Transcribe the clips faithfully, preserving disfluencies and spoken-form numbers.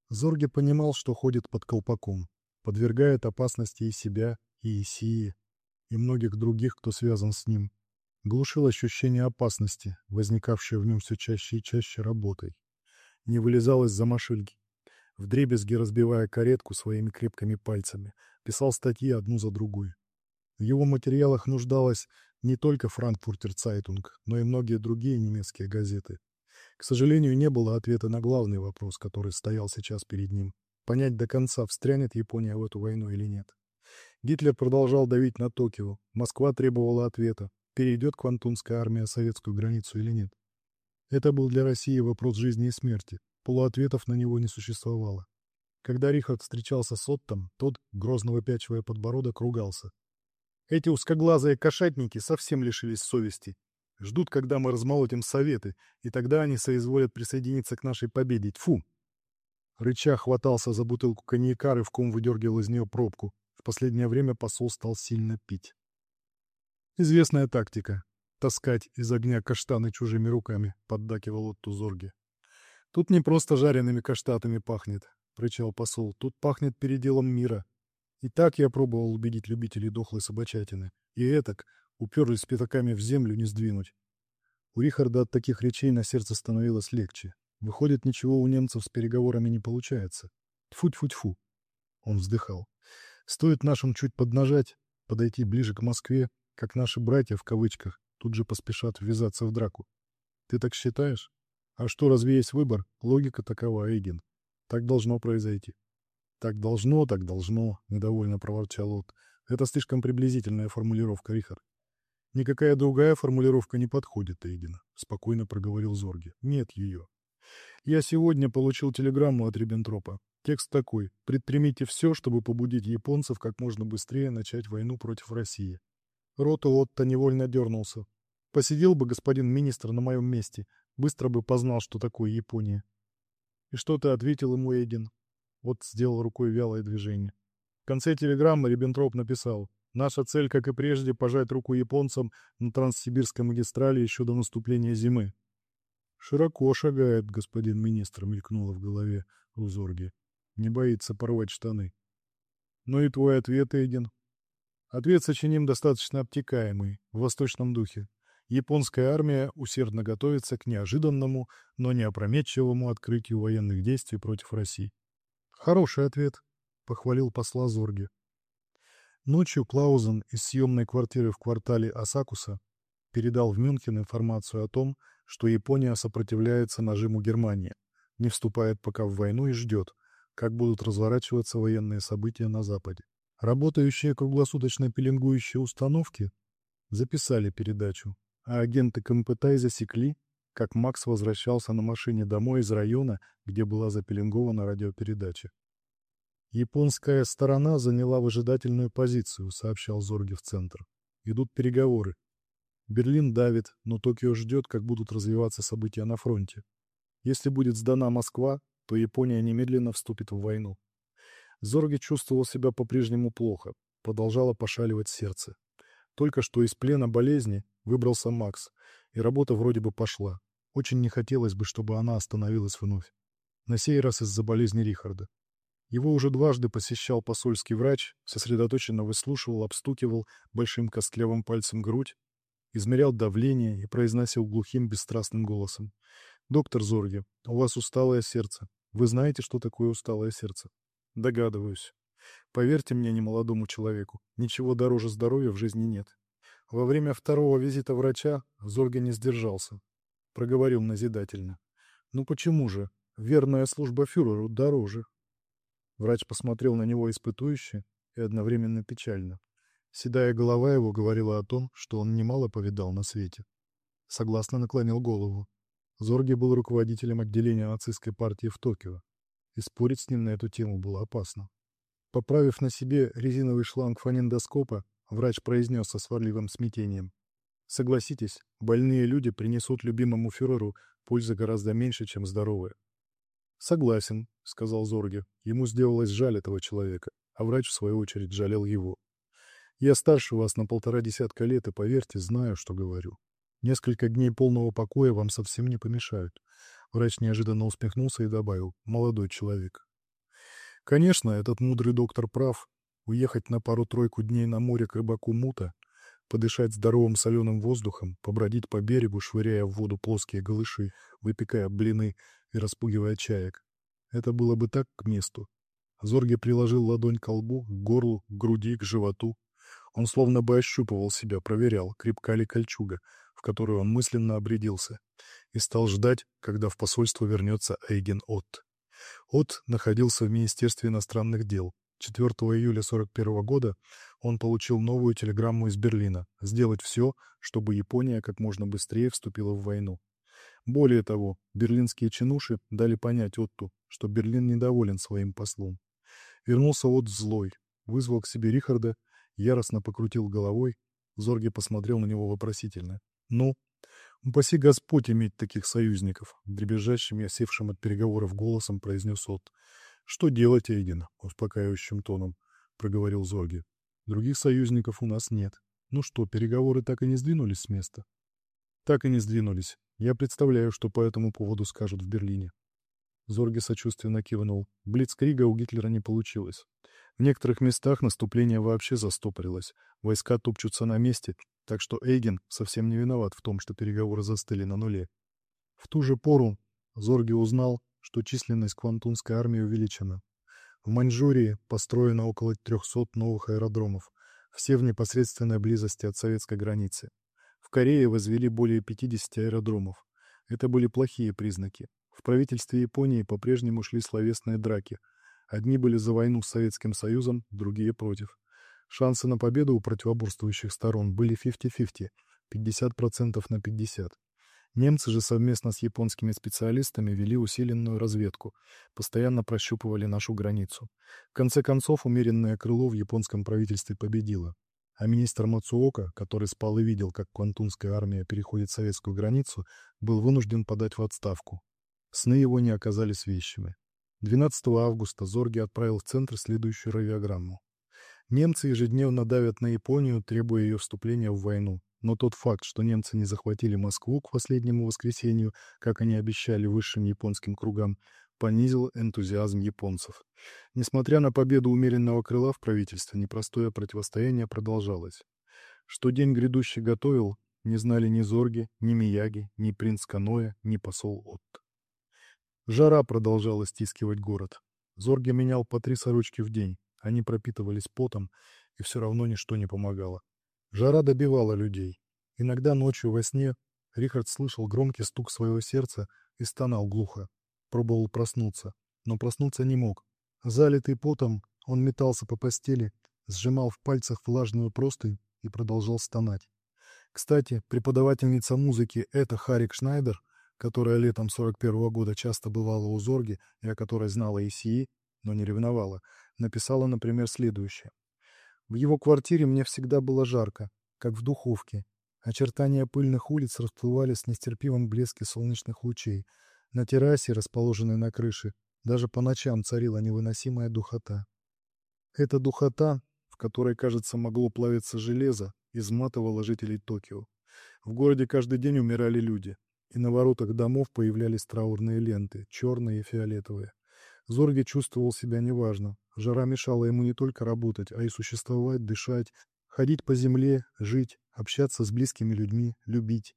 Зорге понимал, что ходит под колпаком, подвергает опасности и себя, и Исии, и многих других, кто связан с ним. Глушил ощущение опасности, возникавшее в нем все чаще и чаще работой. Не вылезал из-за машинки, вдребезги разбивая каретку своими крепкими пальцами, писал статьи одну за другой. В его материалах нуждалась не только «Франкфуртер Цайтунг», но и многие другие немецкие газеты. К сожалению, не было ответа на главный вопрос, который стоял сейчас перед ним. Понять до конца, встрянет Япония в эту войну или нет. Гитлер продолжал давить на Токио. Москва требовала ответа, перейдет Квантунская армия советскую границу или нет. Это был для России вопрос жизни и смерти. Полуответов на него не существовало. Когда Рихард встречался с Оттом, тот, грозно выпячивая подбородок, ругался. Эти узкоглазые кошатники совсем лишились совести. Ждут, когда мы размолотим советы, и тогда они соизволят присоединиться к нашей победе. Тьфу! Рыча хватался за бутылку коньяка, рывком выдергивал из нее пробку. В последнее время посол стал сильно пить. Известная тактика — таскать из огня каштаны чужими руками, — поддакивал Отту Зорге. Тут не просто жареными каштатами пахнет, — причал посол, — тут пахнет переделом мира. И так я пробовал убедить любителей дохлой собачатины. И этак уперлись пятаками в землю не сдвинуть. У Рихарда от таких речей на сердце становилось легче. Выходит, ничего у немцев с переговорами не получается. Тьфу-тьфу-тьфу. Он вздыхал. Стоит нашим чуть поднажать, подойти ближе к Москве, как наши «братья» в кавычках тут же поспешат ввязаться в драку. Ты так считаешь? А что, разве есть выбор? Логика такова, Эйген. Так должно произойти. Так должно, так должно, недовольно проворчал Отт. Это слишком приблизительная формулировка, Рихард. Никакая другая формулировка не подходит, Эйген, спокойно проговорил Зорге. Нет ее. Я сегодня получил телеграмму от Риббентропа. Текст такой: предпримите все, чтобы побудить японцев как можно быстрее начать войну против России. Рот у Отто невольно дернулся. Посидел бы господин министр на моем месте, быстро бы познал, что такое Япония. И что ты ответил ему, Эйген? Вот сделал рукой вялое движение. В конце телеграммы Риббентроп написал: «Наша цель, как и прежде, пожать руку японцам на Транссибирской магистрали еще до наступления зимы». «Широко шагает, господин министр», — мелькнуло в голове у Зорге. «Не боится порвать штаны». «Ну и твой ответ, Эйген?» Ответ сочиним достаточно обтекаемый, в восточном духе. Японская армия усердно готовится к неожиданному, но не опрометчивому открытию военных действий против России. «Хороший ответ», — похвалил посла Зорге. Ночью Клаузен из съемной квартиры в квартале Асакуса передал в Мюнхен информацию о том, что Япония сопротивляется нажиму Германии, не вступает пока в войну и ждет, как будут разворачиваться военные события на Западе. Работающие круглосуточно пеленгующие установки записали передачу, а агенты Компэтай засекли, как Макс возвращался на машине домой из района, где была запеленгована радиопередача. «Японская сторона заняла выжидательную позицию», — сообщал Зорге в центр. «Идут переговоры. Берлин давит, но Токио ждет, как будут развиваться события на фронте. Если будет сдана Москва, то Япония немедленно вступит в войну». Зорге чувствовал себя по-прежнему плохо, продолжало пошаливать сердце. Только что из плена болезни выбрался Макс, и работа вроде бы пошла. Очень не хотелось бы, чтобы она остановилась вновь. На сей раз из-за болезни Рихарда. Его уже дважды посещал посольский врач, сосредоточенно выслушивал, обстукивал большим костлявым пальцем грудь, измерял давление и произносил глухим бесстрастным голосом: «Доктор Зорге, у вас усталое сердце. Вы знаете, что такое усталое сердце?» «Догадываюсь. Поверьте мне, немолодому человеку, ничего дороже здоровья в жизни нет». Во время второго визита врача Зорге не сдержался. Проговорил назидательно: «Ну почему же? Верная служба фюреру дороже». Врач посмотрел на него испытующе и одновременно печально. Седая голова его говорила о том, что он немало повидал на свете. Согласно наклонил голову. Зорге был руководителем отделения нацистской партии в Токио, и спорить с ним на эту тему было опасно. Поправив на себе резиновый шланг фонендоскопа, врач произнес со сварливым смятением: «Согласитесь, больные люди принесут любимому фюреру пользы гораздо меньше, чем здоровые». «Согласен», — сказал Зорге. Ему сделалось жаль этого человека, а врач, в свою очередь, жалел его. «Я старше вас на полтора десятка лет, и, поверьте, знаю, что говорю. Несколько дней полного покоя вам совсем не помешают». Врач неожиданно усмехнулся и добавил: «Молодой человек, Конечно, этот мудрый доктор прав. Уехать на пару-тройку дней на море к рыбаку Мута, подышать здоровым соленым воздухом, побродить по берегу, швыряя в воду плоские голыши, выпекая блины и распугивая чаек. Это было бы так к месту. Зорге приложил ладонь к лбу, к горлу, к груди, к животу. Он словно бы ощупывал себя, проверял, крепка ли кольчуга, в которую он мысленно обрядился, и стал ждать, когда в посольство вернется Эйген Отт. Отт находился в Министерстве иностранных дел. четвёртого июля сорок первого года он получил новую телеграмму из Берлина сделать все, чтобы Япония как можно быстрее вступила в войну. Более того, берлинские чинуши дали понять Отту, что Берлин недоволен своим послом. Вернулся Отт злой, вызвал к себе Рихарда, яростно покрутил головой. Зорге посмотрел на него вопросительно. «Ну, упаси Господь иметь таких союзников», — дребезжащим и осевшим от переговоров голосом произнес Отт. «Что делать, Эйген?» — успокаивающим тоном проговорил Зорге. «Других союзников у нас нет. Ну что, переговоры так и не сдвинулись с места?» «Так и не сдвинулись. Я представляю, что по этому поводу скажут в Берлине». Зорге сочувственно кивнул. Блицкрига у Гитлера не получилось. В некоторых местах наступление вообще застопорилось. Войска топчутся на месте, так что Эйген совсем не виноват в том, что переговоры застыли на нуле. В ту же пору Зорге узнал, что численность Квантунской армии увеличена. В Маньчжурии построено около трехсот новых аэродромов, все в непосредственной близости от советской границы. В Корее возвели более пятидесяти аэродромов. Это были плохие признаки. В правительстве Японии по-прежнему шли словесные драки. Одни были за войну с Советским Союзом, другие против. Шансы на победу у противоборствующих сторон были пятьдесят-пятьдесят, пятьдесят процентов на пятьдесят. Немцы же совместно с японскими специалистами вели усиленную разведку, постоянно прощупывали нашу границу. В конце концов, умеренное крыло в японском правительстве победило. А министр Мацуока, который спал и видел, как Квантунская армия переходит советскую границу, был вынужден подать в отставку. Сны его не оказались вещами. двенадцатого августа Зорге отправил в центр следующую радиограмму. Немцы ежедневно давят на Японию, требуя ее вступления в войну. Но тот факт, что немцы не захватили Москву к последнему воскресенью, как они обещали высшим японским кругам, понизил энтузиазм японцев. Несмотря на победу умеренного крыла в правительстве, непростое противостояние продолжалось. Что день грядущий готовил, не знали ни Зорге, ни Мияги, ни принц Каноэ, ни посол Отт. Жара продолжала стискивать город. Зорге менял по три сорочки в день. Они пропитывались потом, и все равно ничто не помогало. Жара добивала людей. Иногда ночью во сне Рихард слышал громкий стук своего сердца и стонал глухо. Пробовал проснуться, но проснуться не мог. Залитый потом, он метался по постели, сжимал в пальцах влажную простынь и продолжал стонать. Кстати, преподавательница музыки Эта Харик Шнайдер, которая летом сорок первого года часто бывала у Зорге и о которой знала Исии, но не ревновала, написала, например, следующее. В его квартире мне всегда было жарко, как в духовке. Очертания пыльных улиц расплывались в нестерпимом блеске солнечных лучей. На террасе, расположенной на крыше, даже по ночам царила невыносимая духота. Эта духота, в которой, кажется, могло плавиться железо, изматывала жителей Токио. В городе каждый день умирали люди, и на воротах домов появлялись траурные ленты, черные и фиолетовые. Зорге чувствовал себя неважно. Жара мешала ему не только работать, а и существовать, дышать, ходить по земле, жить, общаться с близкими людьми, любить.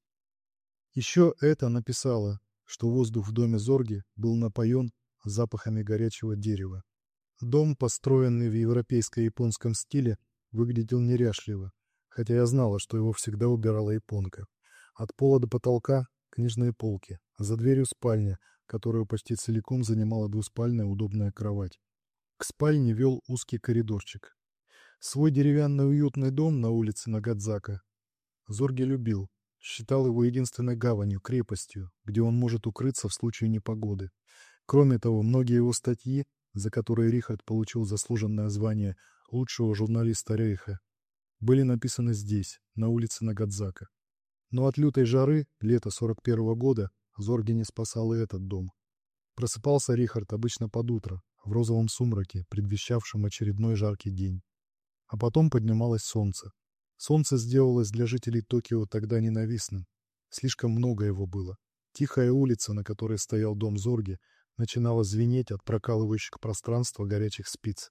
Еще это написала, что воздух в доме Зорге был напоен запахами горячего дерева. Дом, построенный в европейско-японском стиле, выглядел неряшливо, хотя я знала, что его всегда убирала японка. От пола до потолка книжные полки, а за дверью спальня, которую почти целиком занимала двуспальная удобная кровать. К спальне вел узкий коридорчик. Свой деревянный уютный дом на улице Нагадзака Зорге любил, считал его единственной гаванью, крепостью, где он может укрыться в случае непогоды. Кроме того, многие его статьи, за которые Рихард получил заслуженное звание лучшего журналиста Рейха, были написаны здесь, на улице Нагадзака. Но от лютой жары, лета сорок первого года, Зорге не спасал и этот дом. Просыпался Рихард обычно под утро, в розовом сумраке, предвещавшем очередной жаркий день. А потом поднималось солнце. Солнце сделалось для жителей Токио тогда ненавистным. Слишком много его было. Тихая улица, на которой стоял дом Зорге, начинало звенеть от прокалывающих пространства горячих спиц.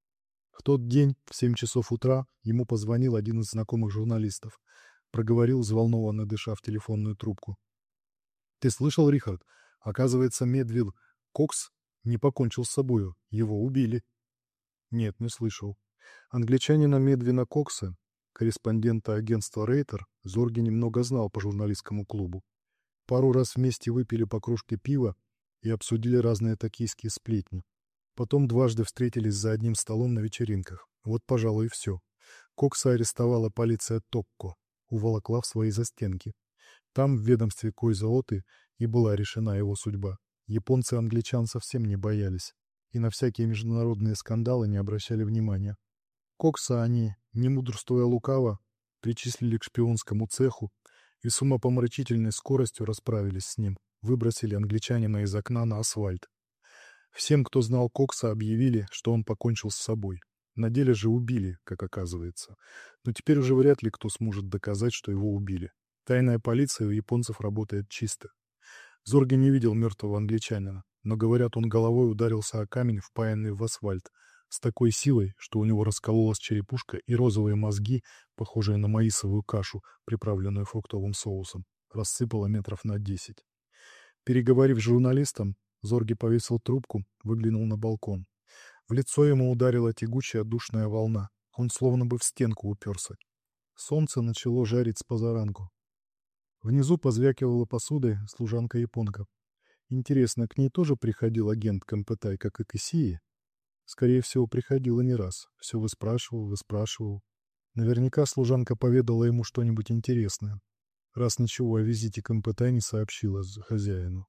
В тот день в семь часов утра ему позвонил один из знакомых журналистов. Проговорил, взволнованно дыша в телефонную трубку. «Ты слышал, Рихард? Оказывается, Медвилл Кокс не покончил с собою. Его убили». «Нет, не слышал». Англичанина Медвина Кокса, корреспондента агентства «Рейтер», Зорге немного знал по журналистскому клубу. Пару раз вместе выпили по кружке пива и обсудили разные токийские сплетни. Потом дважды встретились за одним столом на вечеринках. Вот, пожалуй, и все. Кокса арестовала полиция Токко, уволокла в свои застенки. Там, в ведомстве Койзаоты, и была решена его судьба. Японцы англичан совсем не боялись и на всякие международные скандалы не обращали внимания. Кокса они, не мудрствуя лукаво, причислили к шпионскому цеху и с умопомрачительной скоростью расправились с ним, выбросили англичанина из окна на асфальт. Всем, кто знал Кокса, объявили, что он покончил с собой. На деле же убили, как оказывается. Но теперь уже вряд ли кто сможет доказать, что его убили. Тайная полиция у японцев работает чисто. Зорге не видел мертвого англичанина, но, говорят, он головой ударился о камень, впаянный в асфальт, с такой силой, что у него раскололась черепушка, и розовые мозги, похожие на маисовую кашу, приправленную фруктовым соусом, рассыпало метров на десять. Переговорив с журналистом, Зорге повесил трубку, выглянул на балкон. В лицо ему ударила тягучая душная волна. Он словно бы в стенку уперся. Солнце начало жарить с позаранку. Внизу позвякивала посудой служанка-японка. Интересно, к ней тоже приходил агент Кампэтай, как и к Исии? Скорее всего, приходила не раз. Все выспрашивал, выспрашивал. Наверняка служанка поведала ему что-нибудь интересное, раз ничего о визите Кампэтай не сообщила хозяину.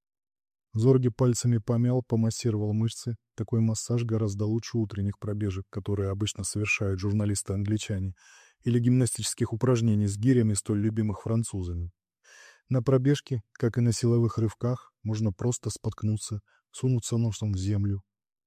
Зорге пальцами помял, помассировал мышцы. Такой массаж гораздо лучше утренних пробежек, которые обычно совершают журналисты-англичане, или гимнастических упражнений с гирями, столь любимых французами. На пробежке, как и на силовых рывках, можно просто споткнуться, сунуться носом в землю,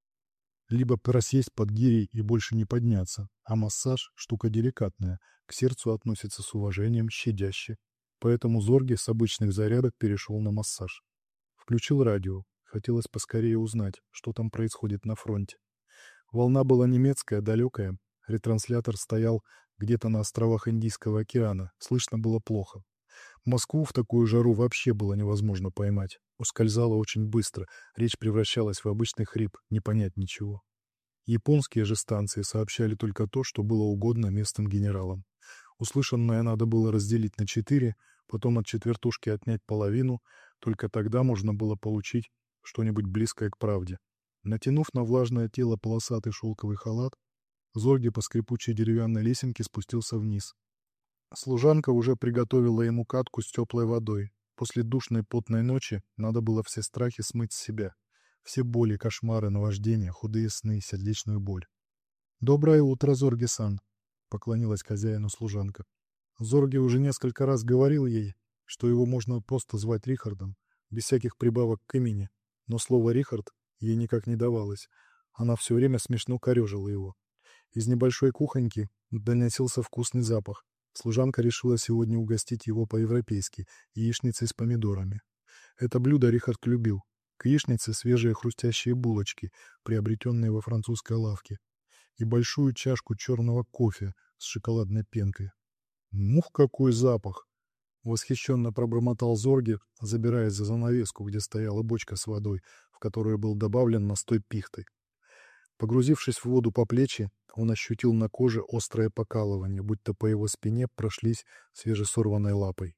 либо просесть под гирей и больше не подняться, а массаж – штука деликатная, к сердцу относится с уважением, щадяще. Поэтому Зорге с обычных зарядок перешел на массаж. Включил радио. Хотелось поскорее узнать, что там происходит на фронте. Волна была немецкая, далекая. Ретранслятор стоял где-то на островах Индийского океана. Слышно было плохо. Москву в такую жару вообще было невозможно поймать. Ускользала очень быстро. Речь превращалась в обычный хрип. Не понять ничего. Японские же станции сообщали только то, что было угодно местным генералам. Услышанное надо было разделить на четыре, потом от четвертушки отнять половину. Только тогда можно было получить что-нибудь близкое к правде. Натянув на влажное тело полосатый шелковый халат, Зорге по скрипучей деревянной лесенке спустился вниз. Служанка уже приготовила ему катку с теплой водой. После душной потной ночи надо было все страхи смыть с себя. Все боли, кошмары, наваждения, худые сны, сердечную боль. «Доброе утро, Зорге-сан», — поклонилась хозяину служанка. Зорге уже несколько раз говорил ей, что его можно просто звать Рихардом, без всяких прибавок к имени, но слово «Рихард» ей никак не давалось. Она все время смешно корежила его. Из небольшой кухоньки доносился вкусный запах. Служанка решила сегодня угостить его по-европейски яичницей с помидорами. Это блюдо Рихард любил. К яичнице свежие хрустящие булочки, приобретенные во французской лавке, и большую чашку черного кофе с шоколадной пенкой. «Мух, какой запах!» — восхищенно пробормотал Зорге, забираясь за занавеску, где стояла бочка с водой, в которую был добавлен настой пихты. Погрузившись в воду по плечи, он ощутил на коже острое покалывание, будто по его спине прошлись свежесорванной лапой.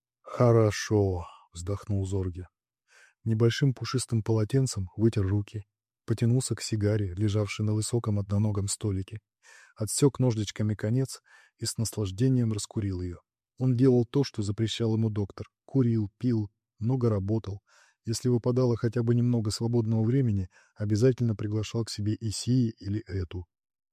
«Хорошо!» — вздохнул Зорге. Небольшим пушистым полотенцем вытер руки, потянулся к сигаре, лежавшей на высоком одноногом столике, отсек ножничками конец и с наслаждением раскурил ее. Он делал то, что запрещал ему доктор. Курил, пил, много работал. Если выпадало хотя бы немного свободного времени, обязательно приглашал к себе Исии или Эту.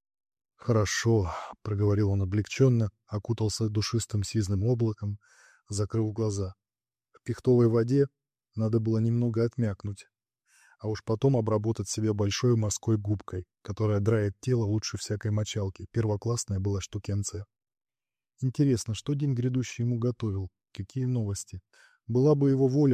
«Хорошо», — проговорил он облегченно, окутался душистым сизным облаком, закрыл глаза. В пихтовой воде надо было немного отмякнуть, а уж потом обработать себя большой морской губкой, которая драит тело лучше всякой мочалки. Первоклассная была штукенция. Интересно, что день грядущий ему готовил? Какие новости? Была бы его воля,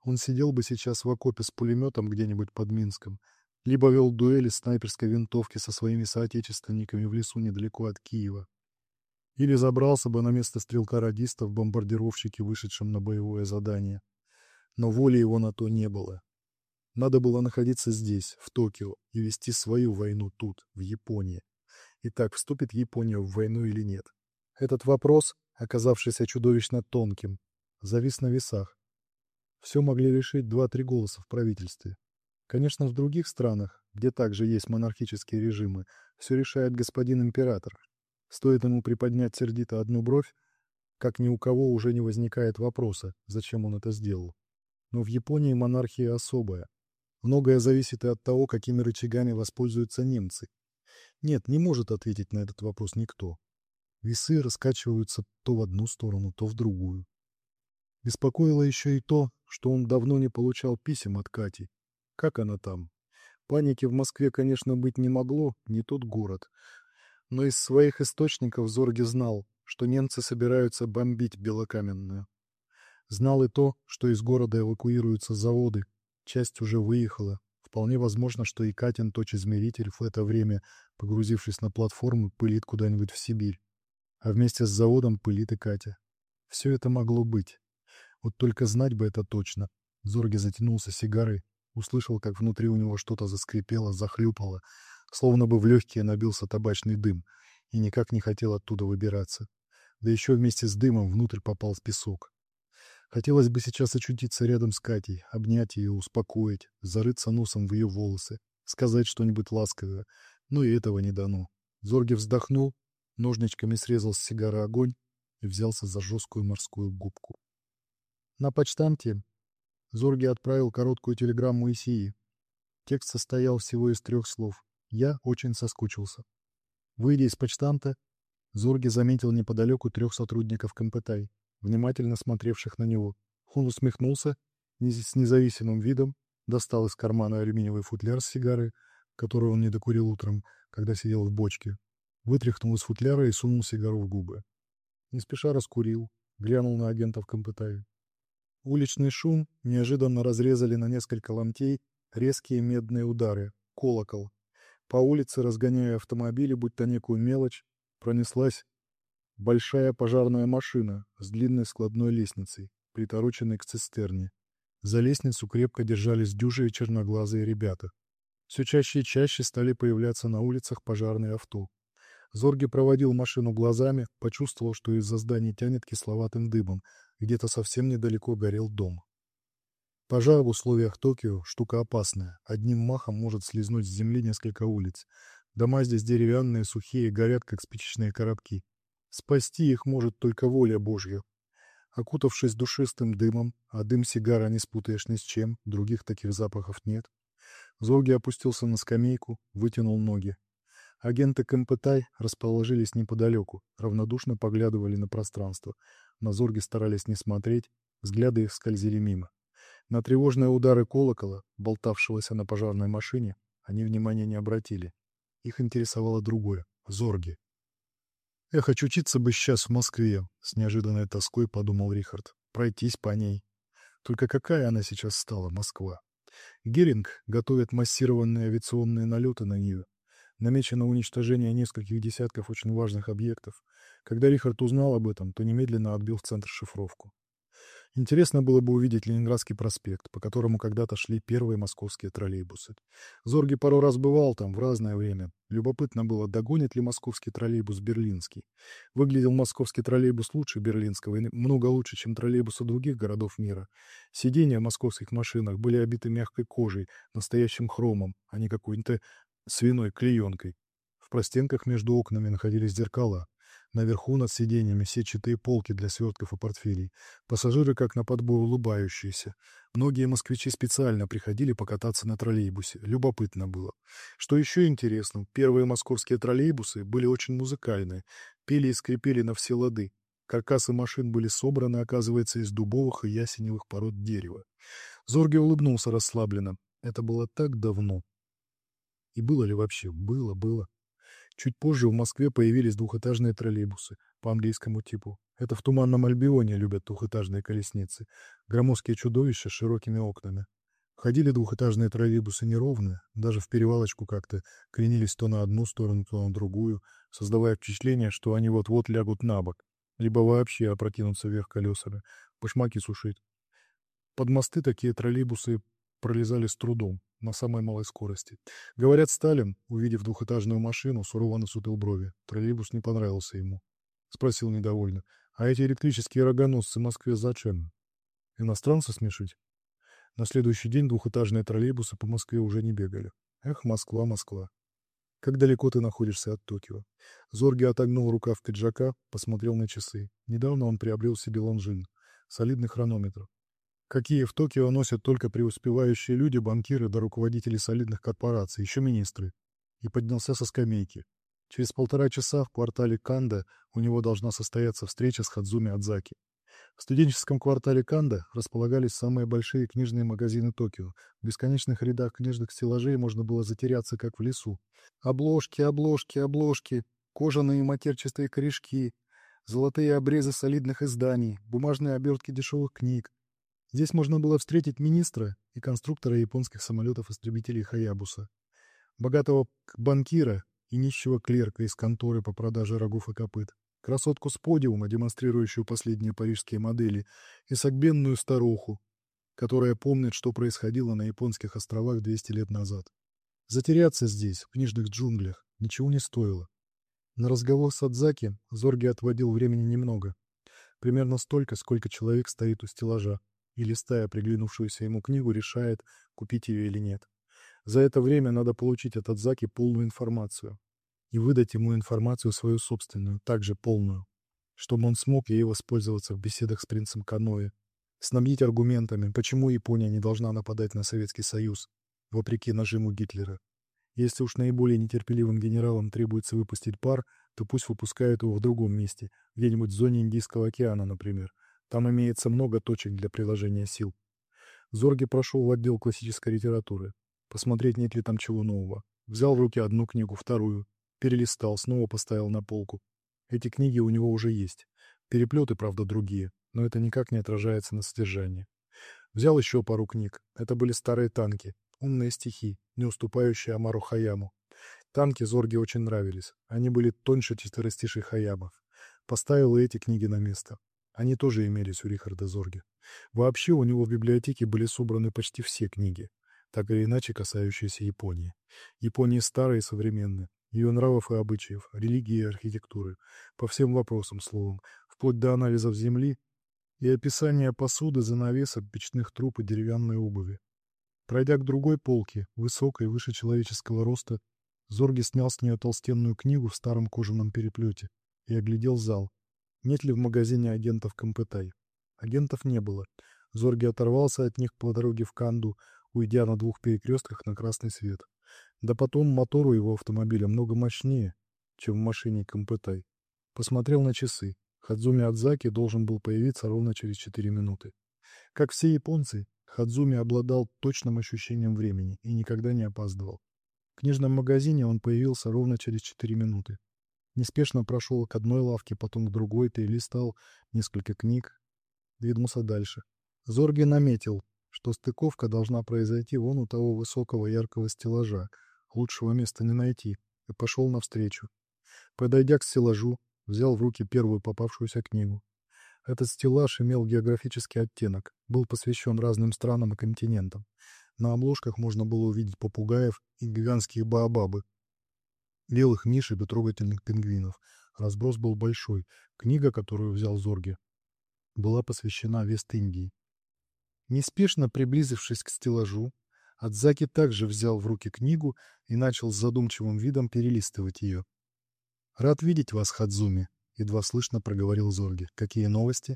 Он сидел бы сейчас в окопе с пулеметом где-нибудь под Минском, либо вел дуэли с снайперской винтовки со своими соотечественниками в лесу недалеко от Киева. Или забрался бы на место стрелка-радиста в бомбардировщике, вышедшем на боевое задание. Но воли его на то не было. Надо было находиться здесь, в Токио, и вести свою войну тут, в Японии. Итак, вступит Япония в войну или нет? Этот вопрос, оказавшийся чудовищно тонким, завис на весах. Все могли решить два-три голоса в правительстве. Конечно, в других странах, где также есть монархические режимы, все решает господин император. Стоит ему приподнять сердито одну бровь, как ни у кого уже не возникает вопроса, зачем он это сделал. Но в Японии монархия особая. Многое зависит и от того, какими рычагами воспользуются немцы. Нет, не может ответить на этот вопрос никто. Весы раскачиваются то в одну сторону, то в другую. Беспокоило еще и то, что он давно не получал писем от Кати. Как она там? Паники в Москве, конечно, быть не могло, не тот город. Но из своих источников Зорге знал, что немцы собираются бомбить Белокаменную. Знал и то, что из города эвакуируются заводы. Часть уже выехала. Вполне возможно, что и Катин точь-измеритель в это время, погрузившись на платформу, пылит куда-нибудь в Сибирь. А вместе с заводом пылит и Катя. Все это могло быть. Вот только знать бы это точно. Зорге затянулся сигарой, услышал, как внутри у него что-то заскрипело, захлюпало, словно бы в легкие набился табачный дым, и никак не хотел оттуда выбираться. Да еще вместе с дымом внутрь попал в песок. Хотелось бы сейчас очутиться рядом с Катей, обнять ее, успокоить, зарыться носом в ее волосы, сказать что-нибудь ласковое, но и этого не дано. Зорге вздохнул, ножничками срезал с сигары огонь и взялся за жесткую морскую губку. На почтамте Зорге отправил короткую телеграмму Исии. Текст состоял всего из трех слов. «Я очень соскучился». Выйдя из почтамта, Зорге заметил неподалеку трех сотрудников Компэтай, внимательно смотревших на него. Он усмехнулся с независимым видом, достал из кармана алюминиевый футляр с сигарой, которую он не докурил утром, когда сидел в бочке, вытряхнул из футляра и сунул сигару в губы. Не спеша раскурил, глянул на агентов Компэтай. Уличный шум неожиданно разрезали на несколько ломтей резкие медные удары, колокол. По улице, разгоняя автомобили, будто некую мелочь, пронеслась большая пожарная машина с длинной складной лестницей, притороченной к цистерне. За лестницу крепко держались дюжие черноглазые ребята. Все чаще и чаще стали появляться на улицах пожарные авто. Зорге проводил машину глазами, почувствовал, что из-за зданий тянет кисловатым дымом, где-то совсем недалеко горел дом. Пожар в условиях Токио – штука опасная, одним махом может слизнуть с земли несколько улиц. Дома здесь деревянные, сухие, горят, как спичечные коробки. Спасти их может только воля Божья. Окутавшись душистым дымом, а дым сигара не спутаешь ни с чем, других таких запахов нет, Зорге опустился на скамейку, вытянул ноги. Агенты Компэтай расположились неподалеку, равнодушно поглядывали на пространство. На Зорге старались не смотреть, взгляды их скользили мимо. На тревожные удары колокола, болтавшегося на пожарной машине, они внимания не обратили. Их интересовало другое — Зорге. «Эх, очутиться бы сейчас в Москве», — с неожиданной тоской подумал Рихард. «Пройтись по ней. Только какая она сейчас стала, Москва? Геринг готовит массированные авиационные налеты на нее. Намечено уничтожение нескольких десятков очень важных объектов. Когда Рихард узнал об этом, то немедленно отбил в центр шифровку. Интересно было бы увидеть Ленинградский проспект, по которому когда-то шли первые московские троллейбусы. Зорге пару раз бывал там в разное время. Любопытно было, догонит ли московский троллейбус берлинский. Выглядел московский троллейбус лучше берлинского и много лучше, чем троллейбусы других городов мира. Сиденья в московских машинах были обиты мягкой кожей, настоящим хромом, а не какой-то свиной клеенкой. В простенках между окнами находились зеркала. Наверху над сиденьями сетчатые полки для свертков и портфелей. Пассажиры как на подбор улыбающиеся. Многие москвичи специально приходили покататься на троллейбусе. Любопытно было. Что еще интересно, первые московские троллейбусы были очень музыкальные. Пели и скрипели на все лады. Каркасы машин были собраны, оказывается, из дубовых и ясеневых пород дерева. Зорге улыбнулся расслабленно. Это было так давно. И было ли вообще? Было, было. Чуть позже в Москве появились двухэтажные троллейбусы по английскому типу. Это в Туманном Альбионе любят двухэтажные колесницы. Громоздкие чудовища с широкими окнами. Ходили двухэтажные троллейбусы неровно, даже в перевалочку как-то кренились то на одну сторону, то на другую, создавая впечатление, что они вот-вот лягут на бок, либо вообще опрокинутся вверх колесами, башмаки сушить. Под мосты такие троллейбусы пролезали с трудом, на самой малой скорости. Говорят, Сталин, увидев двухэтажную машину, сурово насупил брови. Троллейбус не понравился ему. Спросил недовольно: «А эти электрические рогоносцы Москве зачем? Иностранцы смешить?» На следующий день двухэтажные троллейбусы по Москве уже не бегали. Эх, Москва, Москва. Как далеко ты находишься от Токио? Зорги отогнул рукав пиджака, посмотрел на часы. Недавно он приобрел себе лонжин. Солидный хронометр. Какие в Токио носят только преуспевающие люди, банкиры да руководители солидных корпораций, еще министры. И поднялся со скамейки. Через полтора часа в квартале Канда у него должна состояться встреча с Хадзуми Адзаки. В студенческом квартале Канда располагались самые большие книжные магазины Токио. В бесконечных рядах книжных стеллажей можно было затеряться, как в лесу. Обложки, обложки, обложки, кожаные матерчатые корешки, золотые обрезы солидных изданий, бумажные обертки дешевых книг. Здесь можно было встретить министра и конструктора японских самолетов-истребителей Хаябуса, богатого банкира и нищего клерка из конторы по продаже рогов и копыт, красотку с подиума, демонстрирующую последние парижские модели, и согбенную старуху, которая помнит, что происходило на японских островах двести лет назад. Затеряться здесь, в книжных джунглях, ничего не стоило. На разговор с Адзаки Зорги отводил времени немного. Примерно столько, сколько человек стоит у стеллажа и, листая приглянувшуюся ему книгу, решает, купить ее или нет. За это время надо получить от Адзаки полную информацию и выдать ему информацию свою собственную, также полную, чтобы он смог ей воспользоваться в беседах с принцем Каноэ, снабдить аргументами, почему Япония не должна нападать на Советский Союз, вопреки нажиму Гитлера. Если уж наиболее нетерпеливым генералам требуется выпустить пар, то пусть выпускают его в другом месте, где-нибудь в зоне Индийского океана, например. Там имеется много точек для приложения сил. Зорги прошел в отдел классической литературы. Посмотреть, нет ли там чего нового. Взял в руки одну книгу, вторую. Перелистал, снова поставил на полку. Эти книги у него уже есть. Переплеты, правда, другие, но это никак не отражается на содержании. Взял еще пару книг. Это были старые танки, умные стихи, не уступающие Амару Хаяму. Танки Зорге очень нравились. Они были тоньше четверостишей Хаямов. Поставил и эти книги на место. Они тоже имелись у Рихарда Зорге. Вообще у него в библиотеке были собраны почти все книги, так или иначе касающиеся Японии. Японии старой и современной, ее нравов и обычаев, религии и архитектуры, по всем вопросам, словом, вплоть до анализов земли и описания посуды, занавесок, печных труб и деревянной обуви. Пройдя к другой полке, высокой, выше человеческого роста, Зорги снял с нее толстенную книгу в старом кожаном переплете и оглядел зал. Нет ли в магазине агентов Компэтай? Агентов не было. Зорги оторвался от них по дороге в Канду, уйдя на двух перекрестках на красный свет. Да потом мотор у его автомобиля много мощнее, чем в машине Компэтай. Посмотрел на часы. Хадзуми Адзаки должен был появиться ровно через четыре минуты. Как все японцы, Хадзуми обладал точным ощущением времени и никогда не опаздывал. В книжном магазине он появился ровно через четыре минуты. Неспешно прошел к одной лавке, потом к другой, перелистал несколько книг, двинулся дальше. Зорги наметил, что стыковка должна произойти вон у того высокого яркого стеллажа, лучшего места не найти, и пошел навстречу. Подойдя к стеллажу, взял в руки первую попавшуюся книгу. Этот стеллаж имел географический оттенок, был посвящен разным странам и континентам. На обложках можно было увидеть попугаев и гигантские баобабы, белых миш и трогательных пингвинов. Разброс был большой. Книга, которую взял Зорге, была посвящена Вест-Индии. Неспешно приблизившись к стеллажу, Адзаки также взял в руки книгу и начал с задумчивым видом перелистывать ее. «Рад видеть вас, Хадзуми», — едва слышно проговорил Зорге. «Какие новости?»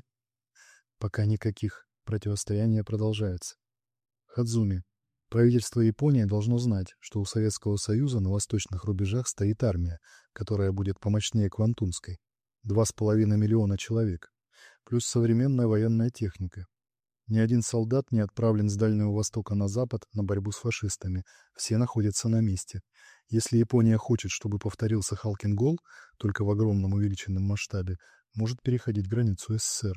«Пока никаких. Противостояние продолжается». «Хадзуми, правительство Японии должно знать, что у Советского Союза на восточных рубежах стоит армия, которая будет помощнее Квантунской. Два с половиной миллиона человек. Плюс современная военная техника. Ни один солдат не отправлен с Дальнего Востока на Запад на борьбу с фашистами. Все находятся на месте. Если Япония хочет, чтобы повторился Халкин-Гол, только в огромном увеличенном масштабе, может переходить границу СССР.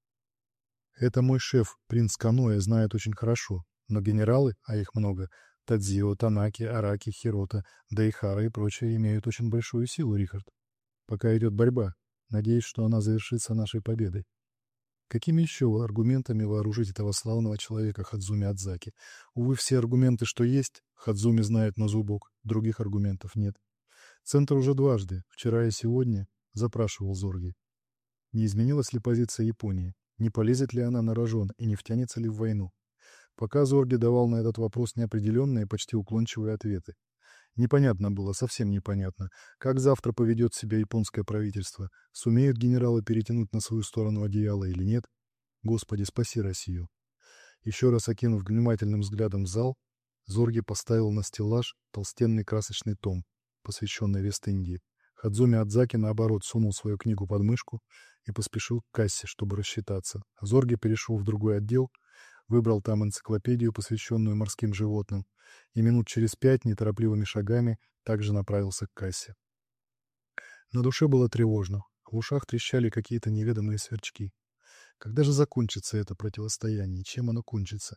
Это мой шеф, принц Каноэ, знает очень хорошо, но генералы, а их много, Тадзио, Танаки, Араки, Хирота, Дайхара и прочие имеют очень большую силу, Рихард. Пока идет борьба, надеюсь, что она завершится нашей победой. Какими еще аргументами вооружить этого славного человека Хадзуми Адзаки? Увы, все аргументы, что есть, Хадзуми знает на зубок, других аргументов нет. Центр уже дважды, вчера и сегодня, запрашивал Зорги. Не изменилась ли позиция Японии? Не полезет ли она на рожон и не втянется ли в войну? Пока Зорги давал на этот вопрос неопределенные, почти уклончивые ответы. Непонятно было, совсем непонятно, как завтра поведет себя японское правительство, сумеют генералы перетянуть на свою сторону одеяло или нет. Господи, спаси Россию. Еще раз окинув внимательным взглядом зал, Зорги поставил на стеллаж толстенный красочный том, посвященный Вест-Индии. Хадзуми Адзаки, наоборот, сунул свою книгу под мышку и поспешил к кассе, чтобы рассчитаться. Зорги перешел в другой отдел, выбрал там энциклопедию, посвященную морским животным, и минут через пять неторопливыми шагами также направился к кассе. На душе было тревожно, в ушах трещали какие-то неведомые сверчки. Когда же закончится это противостояние, чем оно кончится?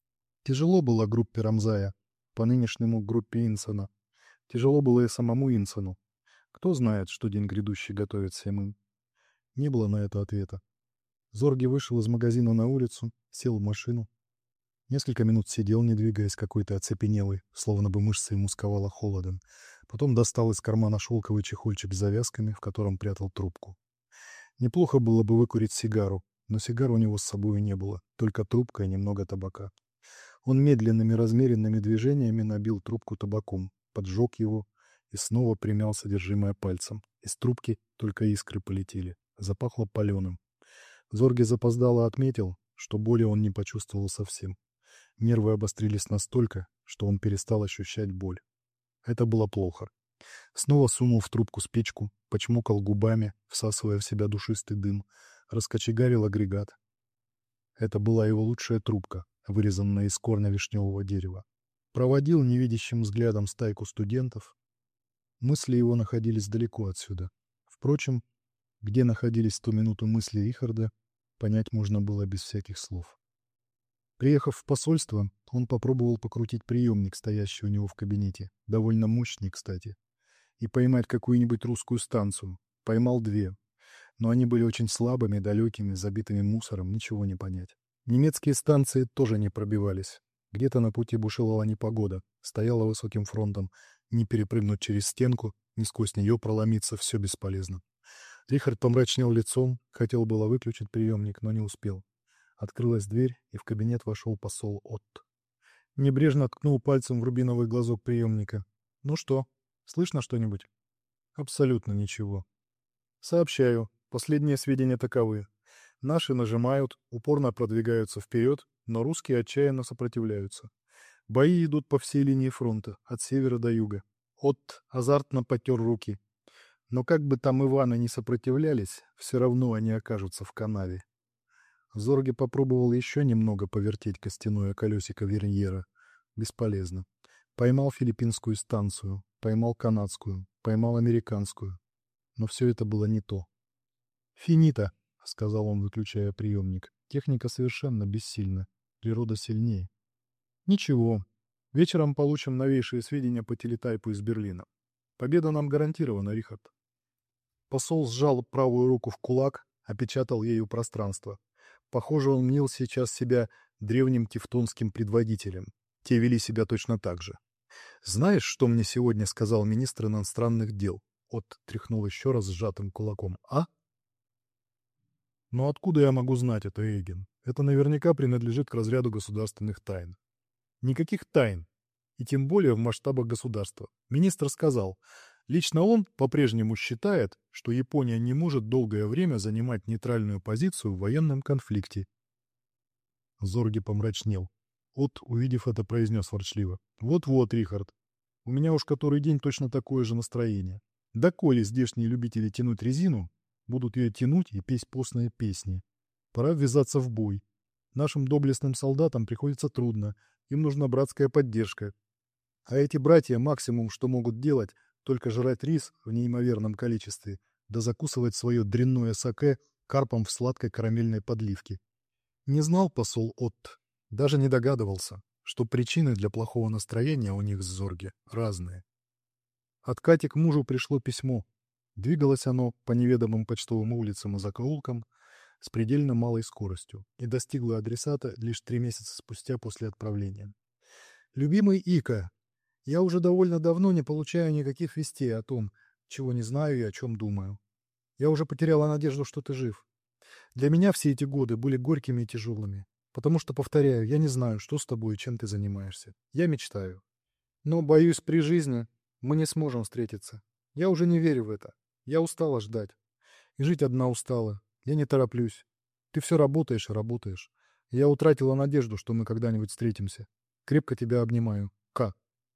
Тяжело было группе Рамзая, по нынешнему группе Инсона. Тяжело было и самому Инсону. Кто знает, что день грядущий готовит всем им? Не было на это ответа. Зорги вышел из магазина на улицу, сел в машину. Несколько минут сидел, не двигаясь, какой-то оцепенелый, словно бы мышцы ему сковало холодом. Потом достал из кармана шелковый чехольчик с завязками, в котором прятал трубку. Неплохо было бы выкурить сигару, но сигар у него с собой не было, только трубка и немного табака. Он медленными размеренными движениями набил трубку табаком, поджег его и снова примял содержимое пальцем. Из трубки только искры полетели, запахло паленым. Зорги запоздало отметил, что боли он не почувствовал совсем. Нервы обострились настолько, что он перестал ощущать боль. Это было плохо. Снова сунул в трубку спичку, почмокал губами, всасывая в себя душистый дым, раскочегарил агрегат. Это была его лучшая трубка, вырезанная из корня вишневого дерева. Проводил невидящим взглядом стайку студентов. Мысли его находились далеко отсюда. Впрочем, где находились в ту минуту мысли Рихарда, понять можно было без всяких слов. Приехав в посольство, он попробовал покрутить приемник, стоящий у него в кабинете, довольно мощный, кстати, и поймать какую-нибудь русскую станцию. Поймал две, но они были очень слабыми, далекими, забитыми мусором, ничего не понять. Немецкие станции тоже не пробивались. Где-то на пути бушевала непогода, стояла высоким фронтом, не перепрыгнуть через стенку, ни сквозь нее проломиться, все бесполезно. Рихард помрачнел лицом, хотел было выключить приемник, но не успел. Открылась дверь, и в кабинет вошел посол Отт. Небрежно ткнул пальцем в рубиновый глазок приемника. «Ну что, слышно что-нибудь?» «Абсолютно ничего». «Сообщаю. Последние сведения таковы. Наши нажимают, упорно продвигаются вперед, но русские отчаянно сопротивляются. Бои идут по всей линии фронта, от севера до юга. Отт азартно потер руки. Но как бы там Иваны не сопротивлялись, все равно они окажутся в канаве». Зорги попробовал еще немного повертеть костяное колесико Верньера. Бесполезно. Поймал филиппинскую станцию, поймал канадскую, поймал американскую. Но все это было не то. «Финита», — сказал он, выключая приемник. «Техника совершенно бессильна. Природа сильнее». «Ничего. Вечером получим новейшие сведения по телетайпу из Берлина. Победа нам гарантирована, Рихард». Посол сжал правую руку в кулак, опечатал ею пространство. Похоже, он мнил сейчас себя древним тевтонским предводителем. Те вели себя точно так же. «Знаешь, что мне сегодня сказал министр иностранных дел?» Отт тряхнул еще раз сжатым кулаком. «А?» «Но откуда я могу знать это, Эйген? Это наверняка принадлежит к разряду государственных тайн». «Никаких тайн. И тем более в масштабах государства. Министр сказал, лично он по-прежнему считает, что Япония не может долгое время занимать нейтральную позицию в военном конфликте». Зорги помрачнел. Отт, увидев это, произнес ворчливо. «Вот-вот, Рихард, у меня уж который день точно такое же настроение. Доколе здешние любители тянуть резину будут ее тянуть и петь постные песни. Пора ввязаться в бой. Нашим доблестным солдатам приходится трудно, им нужна братская поддержка. А эти братья максимум, что могут делать, только жрать рис в неимоверном количестве, да закусывать свое дрянное саке карпом в сладкой карамельной подливке. Не знал посол Отт, даже не догадывался, что причины для плохого настроения у них с Зорге разные. От Кати к мужу пришло письмо. Двигалось оно по неведомым почтовым улицам и закоулкам с предельно малой скоростью и достигло адресата лишь три месяца спустя после отправления. «Любимый Ика, я уже довольно давно не получаю никаких вестей о том, чего не знаю и о чем думаю. Я уже потеряла надежду, что ты жив. Для меня все эти годы были горькими и тяжелыми, потому что, повторяю, я не знаю, что с тобой и чем ты занимаешься. Я мечтаю. Но, боюсь, при жизни мы не сможем встретиться. Я уже не верю в это. Я устала ждать. И жить одна устала. Я не тороплюсь. Ты все работаешь и работаешь. Я утратила надежду, что мы когда-нибудь встретимся. Крепко тебя обнимаю. К.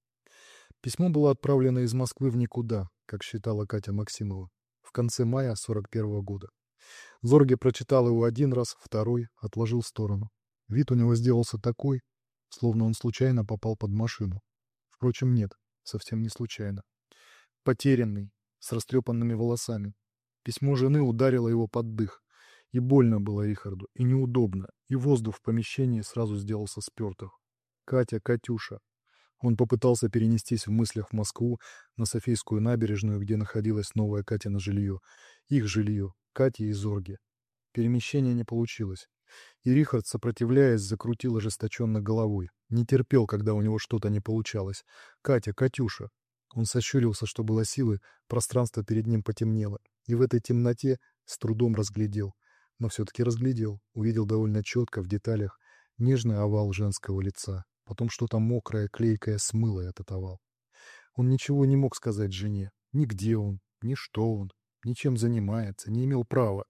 Письмо было отправлено из Москвы в никуда, как считала Катя Максимова, в конце мая сорок первого года. Зорге прочитал его один раз, второй отложил в сторону. Вид у него сделался такой, словно он случайно попал под машину. Впрочем, нет, совсем не случайно. Потерянный, с растрепанными волосами. Письмо жены ударило его под дых. И больно было Рихарду, и неудобно, и воздух в помещении сразу сделался спертым. Катя, Катюша. Он попытался перенестись в мыслях в Москву, на Софийскую набережную, где находилось новое Катино жилье. Их жилье, Кати и Зорге. Перемещение не получилось. И Рихард, сопротивляясь, закрутил ожесточенно головой. Не терпел, когда у него что-то не получалось. «Катя, Катюша!» Он сощурился, что было силы, пространство перед ним потемнело. И в этой темноте с трудом разглядел. Но все-таки разглядел, увидел довольно четко, в деталях, нежный овал женского лица. Потом что-то мокрое, клейкое смыло этот овал. Он ничего не мог сказать жене. Ни где он, ни что он, ни чем занимается, не имел права.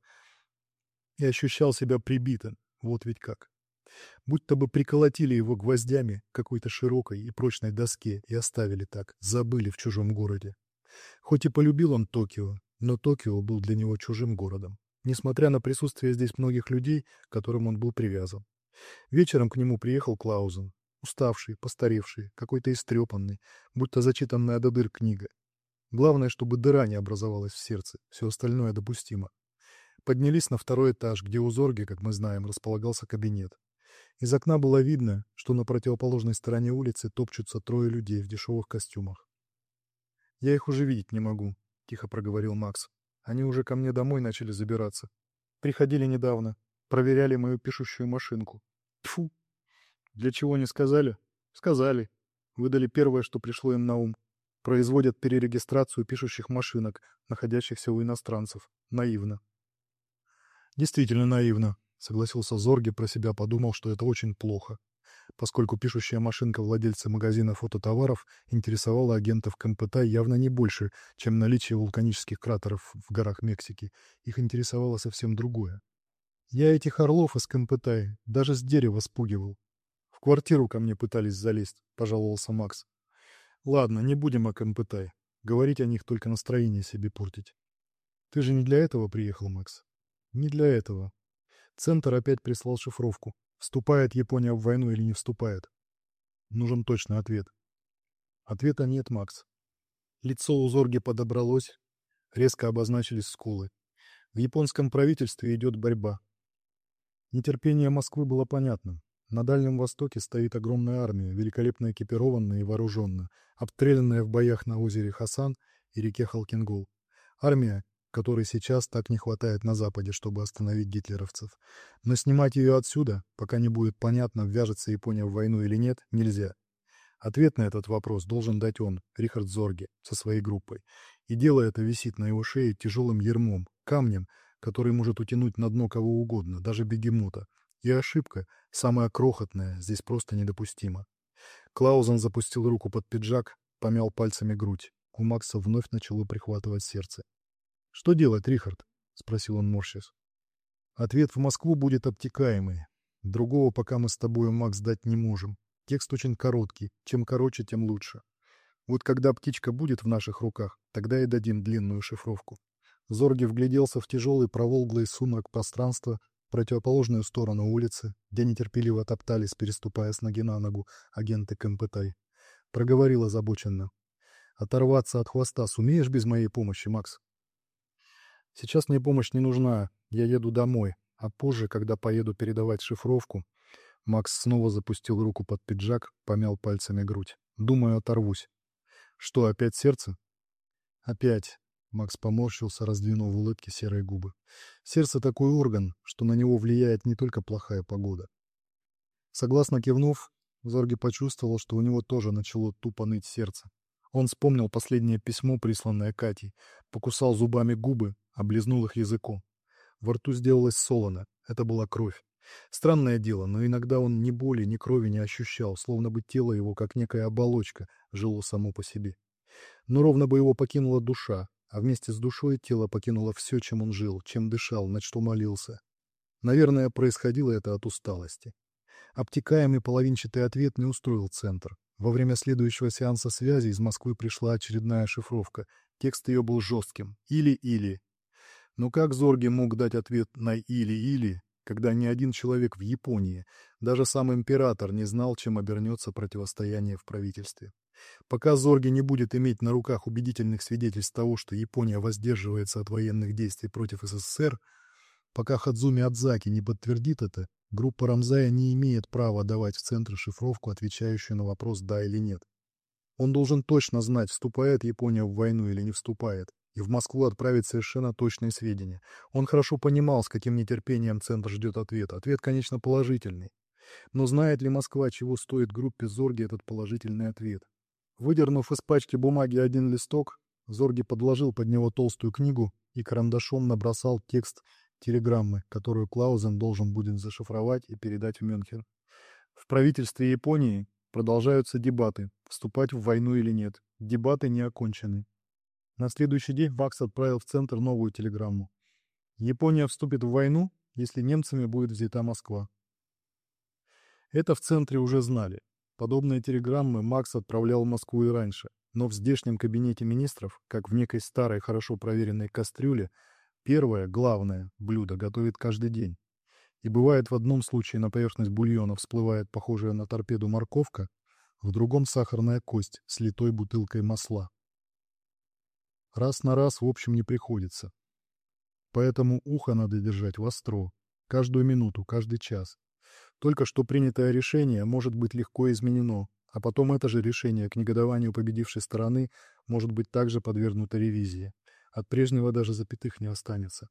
И ощущал себя прибитым. Вот ведь как. Будто бы приколотили его гвоздями к какой-то широкой и прочной доске и оставили так, забыли в чужом городе. Хоть и полюбил он Токио, но Токио был для него чужим городом, несмотря на присутствие здесь многих людей, к которым он был привязан. Вечером к нему приехал Клаузен, уставший, постаревший, какой-то истрепанный, будто зачитанная до дыр книга. Главное, чтобы дыра не образовалась в сердце, все остальное допустимо. Поднялись на второй этаж, где у Зорги, как мы знаем, располагался кабинет. Из окна было видно, что на противоположной стороне улицы топчутся трое людей в дешевых костюмах. «Я их уже видеть не могу», — тихо проговорил Макс. «Они уже ко мне домой начали забираться. Приходили недавно, проверяли мою пишущую машинку. Тьфу! Для чего не сказали? Сказали. Выдали первое, что пришло им на ум. Производят перерегистрацию пишущих машинок, находящихся у иностранцев. Наивно». «Действительно наивно», — согласился Зорге, про себя подумал, что это очень плохо, поскольку пишущая машинка владельца магазина фототоваров интересовала агентов КМПТ явно не больше, чем наличие вулканических кратеров в горах Мексики. Их интересовало совсем другое. «Я этих орлов из КМПТ даже с дерева спугивал. В квартиру ко мне пытались залезть», — пожаловался Макс. «Ладно, не будем о КМПТ. Говорить о них только настроение себе портить. Ты же не для этого приехал, Макс?» «Не для этого. Центр опять прислал шифровку. Вступает Япония в войну или не вступает? Нужен точный ответ». Ответа нет, Макс. Лицо у Зорги подобралось, резко обозначились скулы. В японском правительстве идет борьба. Нетерпение Москвы было понятным. На Дальнем Востоке стоит огромная армия, великолепно экипированная и вооруженная, обстрелянная в боях на озере Хасан и реке Халкингол. Армия, которой сейчас так не хватает на Западе, чтобы остановить гитлеровцев. Но снимать ее отсюда, пока не будет понятно, ввяжется Япония в войну или нет, нельзя. Ответ на этот вопрос должен дать он, Рихард Зорге, со своей группой. И дело это висит на его шее тяжелым ярмом, камнем, который может утянуть на дно кого угодно, даже бегемота. И ошибка, самая крохотная, здесь просто недопустима. Клаузен запустил руку под пиджак, помял пальцами грудь. У Макса вновь начало прихватывать сердце. «Что делать, Рихард?» — спросил он, морщась. «Ответ в Москву будет обтекаемый. Другого пока мы с тобой, Макс, дать не можем. Текст очень короткий. Чем короче, тем лучше. Вот когда птичка будет в наших руках, тогда и дадим длинную шифровку». Зорге вгляделся в тяжелый проволглый сумрак пространства, в противоположную сторону улицы, где нетерпеливо топтались, переступая с ноги на ногу, агенты КМПТ. Проговорил озабоченно. «Оторваться от хвоста сумеешь без моей помощи, Макс?» Сейчас мне помощь не нужна, я еду домой, а позже, когда поеду передавать шифровку. Макс снова запустил руку под пиджак, помял пальцами грудь. Думаю, оторвусь. Что, опять сердце? Опять. Макс поморщился, раздвинув в улыбке серые губы. Сердце такой орган, что на него влияет не только плохая погода. Согласно кивнув, Зорги почувствовал, что у него тоже начало тупо ныть сердце. Он вспомнил последнее письмо, присланное Катей, покусал зубами губы, облизнул их языком. Во рту сделалось солоно, это была кровь. Странное дело, но иногда он ни боли, ни крови не ощущал, словно бы тело его, как некая оболочка, жило само по себе. Но ровно бы его покинула душа, а вместе с душой тело покинуло все, чем он жил, чем дышал, на что молился. Наверное, происходило это от усталости. Обтекаемый половинчатый ответ не устроил центр. Во время следующего сеанса связи из Москвы пришла очередная шифровка. Текст ее был жестким. Или-или. Но как Зорги мог дать ответ на «или-или», когда ни один человек в Японии, даже сам император, не знал, чем обернется противостояние в правительстве? Пока Зорги не будет иметь на руках убедительных свидетельств того, что Япония воздерживается от военных действий против СССР, пока Хадзуми Адзаки не подтвердит это, группа Рамзая не имеет права давать в Центр шифровку, отвечающую на вопрос «да» или «нет». Он должен точно знать, вступает Япония в войну или не вступает, и в Москву отправить совершенно точные сведения. Он хорошо понимал, с каким нетерпением Центр ждет ответа. Ответ, конечно, положительный. Но знает ли Москва, чего стоит группе Зорги этот положительный ответ? Выдернув из пачки бумаги один листок, Зорги подложил под него толстую книгу и карандашом набросал текст телеграммы, которую Клаузен должен будет зашифровать и передать в Мюнхен. В правительстве Японии продолжаются дебаты, вступать в войну или нет. Дебаты не окончены. На следующий день Макс отправил в Центр новую телеграмму. Япония вступит в войну, если немцами будет взята Москва. Это в Центре уже знали. Подобные телеграммы Макс отправлял в Москву и раньше, но в здешнем кабинете министров, как в некой старой, хорошо проверенной кастрюле, первое, главное, блюдо готовит каждый день. И бывает, в одном случае на поверхность бульона всплывает похожая на торпеду морковка, в другом сахарная кость с литой бутылкой масла. Раз на раз, в общем, не приходится. Поэтому ухо надо держать востро, каждую минуту, каждый час. Только что принятое решение может быть легко изменено, а потом это же решение к негодованию победившей стороны может быть также подвергнуто ревизии. От прежнего даже запятых не останется.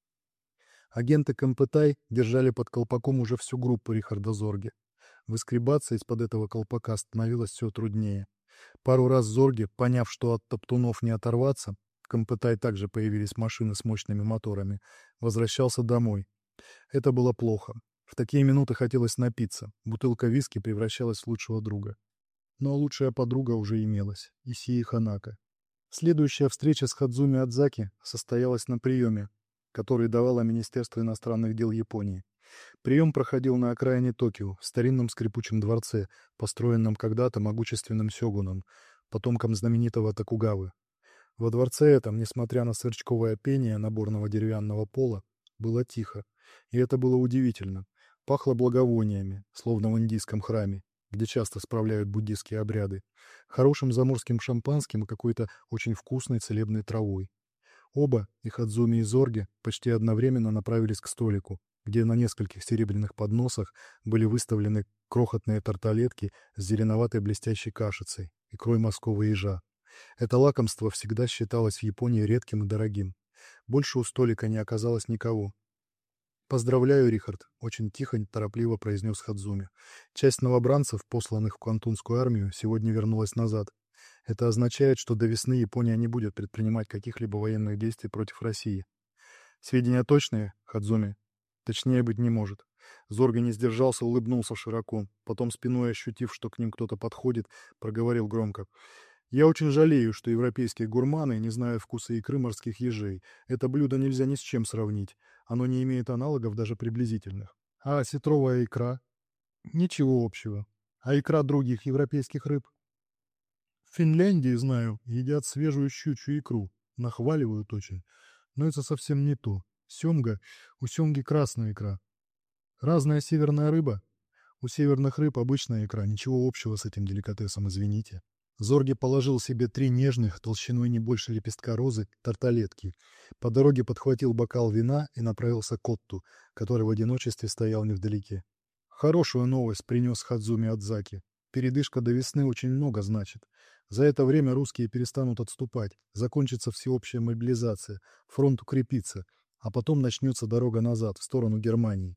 Агенты Компытай держали под колпаком уже всю группу Рихарда Зорге. Выскребаться из-под этого колпака становилось все труднее. Пару раз Зорге, поняв, что от топтунов не оторваться, в Компытай также появились машины с мощными моторами, возвращался домой. Это было плохо. В такие минуты хотелось напиться. Бутылка виски превращалась в лучшего друга. Но лучшая подруга уже имелась — Исии Ханака. Следующая встреча с Хадзуми Адзаки состоялась на приеме, который давало Министерство иностранных дел Японии. Прием проходил на окраине Токио, в старинном скрипучем дворце, построенном когда-то могущественным сёгуном, потомком знаменитого Токугавы. Во дворце этом, несмотря на сверчковое пение наборного деревянного пола, было тихо, и это было удивительно. Пахло благовониями, словно в индийском храме, где часто справляют буддистские обряды, хорошим заморским шампанским и какой-то очень вкусной целебной травой. Оба, и Хадзуми, и Зорге, почти одновременно направились к столику, где на нескольких серебряных подносах были выставлены крохотные тарталетки с зеленоватой блестящей кашицей, икрой морского ежа. Это лакомство всегда считалось в Японии редким и дорогим. Больше у столика не оказалось никого. «Поздравляю, Рихард», — очень тихо, торопливо произнес Хадзуми. «Часть новобранцев, посланных в Квантунскую армию, сегодня вернулась назад. Это означает, что до весны Япония не будет предпринимать каких-либо военных действий против России». «Сведения точные, Хадзуми?» «Точнее быть не может». Зорга не сдержался, улыбнулся широко. Потом, спиной ощутив, что к ним кто-то подходит, проговорил громко. «Я очень жалею, что европейские гурманы не знают вкуса икры морских ежей. Это блюдо нельзя ни с чем сравнить. Оно не имеет аналогов даже приблизительных. А осетровая икра? Ничего общего. А икра других европейских рыб? В Финляндии, знаю, едят свежую щучью икру. Нахваливают очень. Но это совсем не то. Семга, у семги красная икра. Разная северная рыба. У северных рыб обычная икра. Ничего общего с этим деликатесом, извините». Зорге положил себе три нежных, толщиной не больше лепестка розы, тарталетки. По дороге подхватил бокал вина и направился к Отту, который в одиночестве стоял невдалеке. Хорошую новость принес Хадзуми Адзаки. Передышка до весны очень много значит. За это время русские перестанут отступать, закончится всеобщая мобилизация, фронт укрепится, а потом начнется дорога назад, в сторону Германии.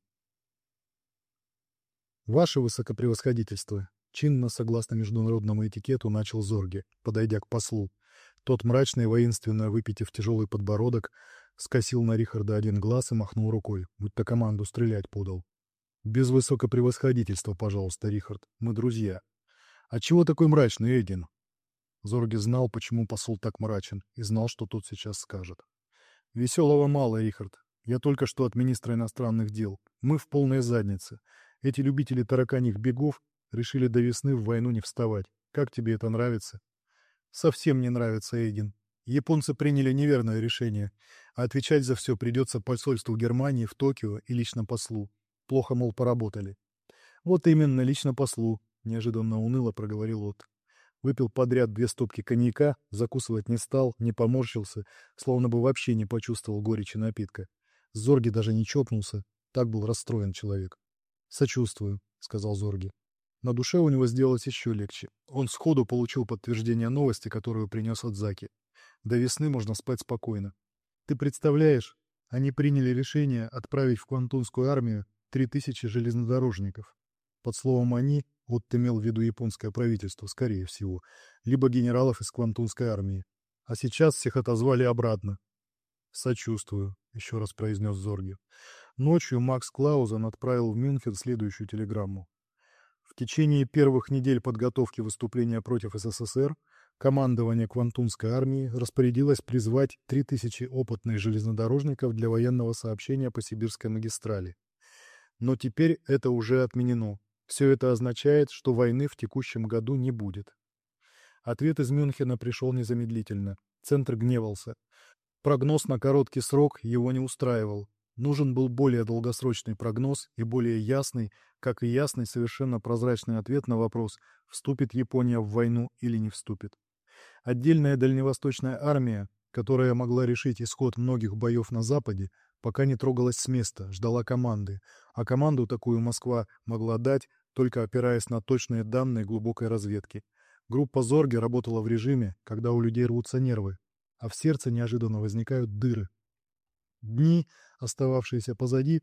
«Ваше высокопревосходительство», — чинно, согласно международному этикету, начал Зорге, подойдя к послу. Тот, мрачно и воинственно выпитив тяжелый подбородок, скосил на Рихарда один глаз и махнул рукой, будто команду стрелять подал. «Без высокопревосходительства, пожалуйста, Рихард, мы друзья». «А чего такой мрачный, Эйдин?» Зорге знал, почему посол так мрачен, и знал, что тот сейчас скажет. «Веселого мало, Рихард. Я только что от министра иностранных дел. Мы в полной заднице. Эти любители тараканьих бегов решили до весны в войну не вставать. Как тебе это нравится?» «Совсем не нравится, Эйдин. Японцы приняли неверное решение, а отвечать за все придется посольству Германии в Токио и лично послу. Плохо, мол, поработали». «Вот именно, лично послу», — неожиданно уныло проговорил От. Выпил подряд две стопки коньяка, закусывать не стал, не поморщился, словно бы вообще не почувствовал горечи напитка. Зорге даже не чокнулся, так был расстроен человек. «Сочувствую», — сказал Зорге. На душе у него сделалось еще легче. Он сходу получил подтверждение новости, которую принес Адзаки. До весны можно спать спокойно. «Ты представляешь, они приняли решение отправить в Квантунскую армию три тысячи железнодорожников». Под словом «они» Отто имел в виду японское правительство, скорее всего, либо генералов из Квантунской армии. А сейчас всех отозвали обратно. «Сочувствую», — еще раз произнес Зорге. Ночью Макс Клаузен отправил в Мюнхен следующую телеграмму. В течение первых недель подготовки выступления против СССР командование Квантунской армии распорядилось призвать три тысячи опытных железнодорожников для военного сообщения по Сибирской магистрали. Но теперь это уже отменено. Все это означает, что войны в текущем году не будет. Ответ из Мюнхена пришел незамедлительно. Центр гневался. Прогноз на короткий срок его не устраивал. Нужен был более долгосрочный прогноз и более ясный, как и ясный, совершенно прозрачный ответ на вопрос, вступит Япония в войну или не вступит. Отдельная дальневосточная армия, которая могла решить исход многих боев на Западе, пока не трогалась с места, ждала команды, а команду такую Москва могла дать, только опираясь на точные данные глубокой разведки. Группа Зорге работала в режиме, когда у людей рвутся нервы, а в сердце неожиданно возникают дыры. Дни, остававшиеся позади,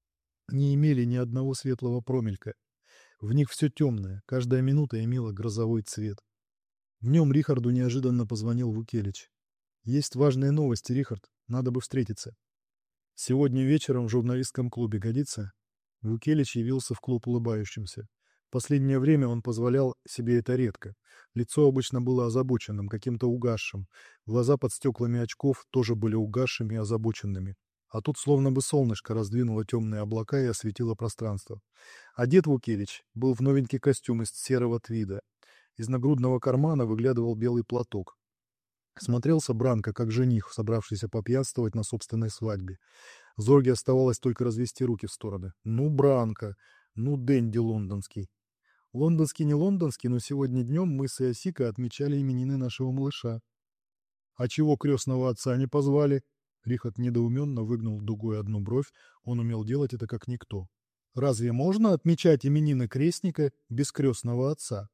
не имели ни одного светлого промелька. В них все темное, каждая минута имела грозовой цвет. Днем Рихарду неожиданно позвонил Вукелич. «Есть важные новости, Рихард, надо бы встретиться». «Сегодня вечером в журналистском клубе годится?» Вукелич явился в клуб улыбающимся. Последнее время он позволял себе это редко. Лицо обычно было озабоченным, каким-то угасшим. Глаза под стеклами очков тоже были угасшими и озабоченными. А тут словно бы солнышко раздвинуло темные облака и осветило пространство. Одет Вукелич был в новенький костюм из серого твида. Из нагрудного кармана выглядывал белый платок. Смотрелся Бранко, как жених, собравшийся попьянствовать на собственной свадьбе. Зорге оставалось только развести руки в стороны. «Ну, Бранко! Ну, Дэнди лондонский!» «Лондонский не лондонский, но сегодня днем мы с Иосика отмечали именины нашего малыша». «А чего крестного отца не позвали?» Рихард недоуменно выгнул дугой одну бровь, он умел делать это как никто. «Разве можно отмечать именины крестника без крестного отца?»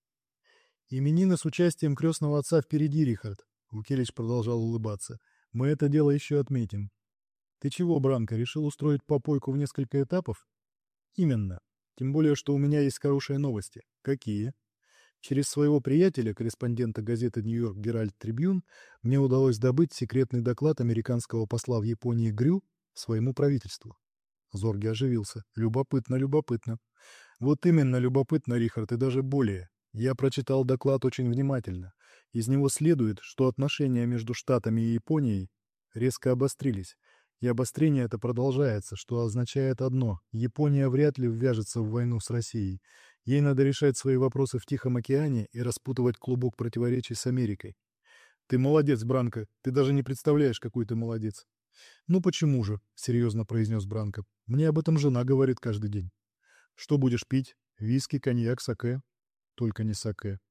«Именины с участием крестного отца впереди, Рихард», — Вукелич продолжал улыбаться. «Мы это дело еще отметим». «Ты чего, Бранко, решил устроить попойку в несколько этапов?» «Именно. Тем более, что у меня есть хорошие новости». «Какие?» Через своего приятеля, корреспондента газеты «Нью-Йорк Геральд Трибьюн», мне удалось добыть секретный доклад американского посла в Японии Грю своему правительству. Зорге оживился. «Любопытно, любопытно». «Вот именно любопытно, Рихард, и даже более. Я прочитал доклад очень внимательно. Из него следует, что отношения между Штатами и Японией резко обострились. И обострение это продолжается, что означает одно – Япония вряд ли ввяжется в войну с Россией. Ей надо решать свои вопросы в Тихом океане и распутывать клубок противоречий с Америкой. Ты молодец, Бранко, ты даже не представляешь, какой ты молодец. Ну почему же, серьезно произнес Бранко. Мне об этом жена говорит каждый день. Что будешь пить? Виски, коньяк, саке? Только не саке.